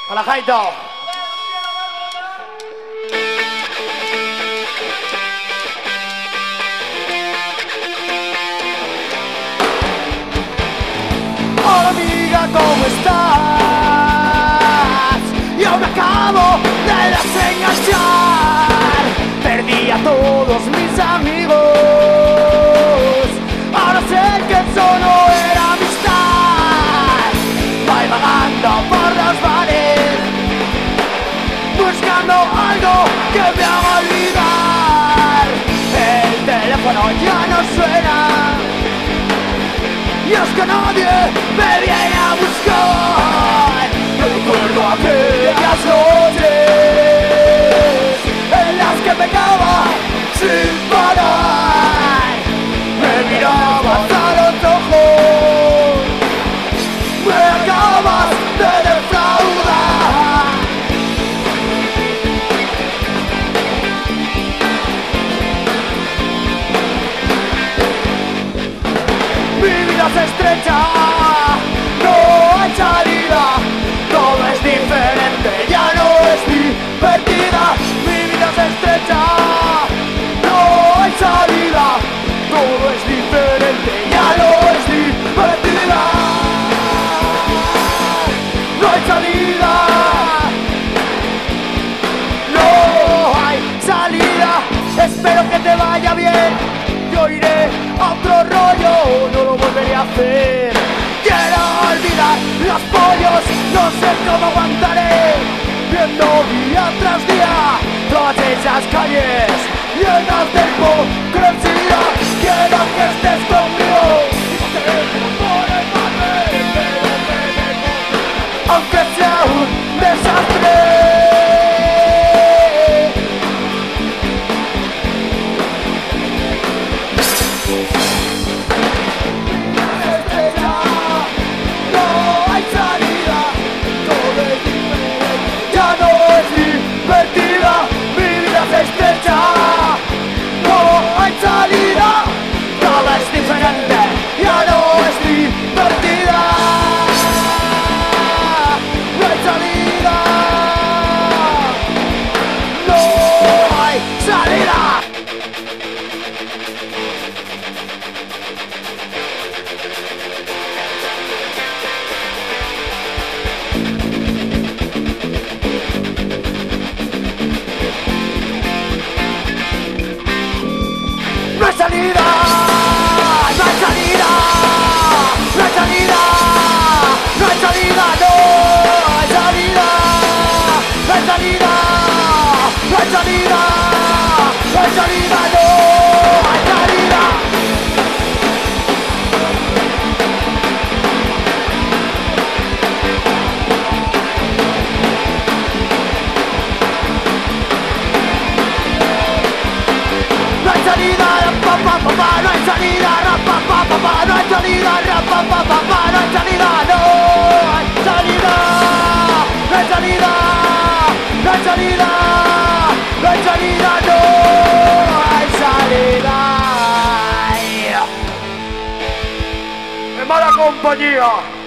A la Jaito. Hola amiga, ¿cómo estás? Yo me acabo de desenganchar. Perdí a todos mis amigos. Ahora sé que solo era amistad. Voy vagando por los bares, buscando algo que me haga olvidar. El teléfono ya no suena, y es que nadie me viene a buscar. Recuerdo aquellas noches en las que pecaba sin parar. Me mirabas a los ojos, me acabas de defraudar. Mi vida se estrecha, no hay salida, todo es diferente, ya no es divertida. Mi vida se estrecha, no hay salida, todo es diferente, ya no es divertida. No hay salida, no hay salida. Espero que te vaya bien, yo iré a otro rollo, no lo volveré a hacer. Quiero olvidar los pollos, no sé cómo aguantaré, viendo día tras día todas esas calles llenas de hipocresía. Quiero que estés conmigo y te enamore más de aunque sea un desastre. No hay salida, no hay salida, no hay salida, no hay salida, no hay salida, no hay salida, no hay salida, no hay salida, no hay salida. No hay salida, papá, no hay salida, papá, no hay salida, papá, no hay salida, no hay salida, no hay salida, no hay salida, no hay salida, no hay salida. En mala compañía.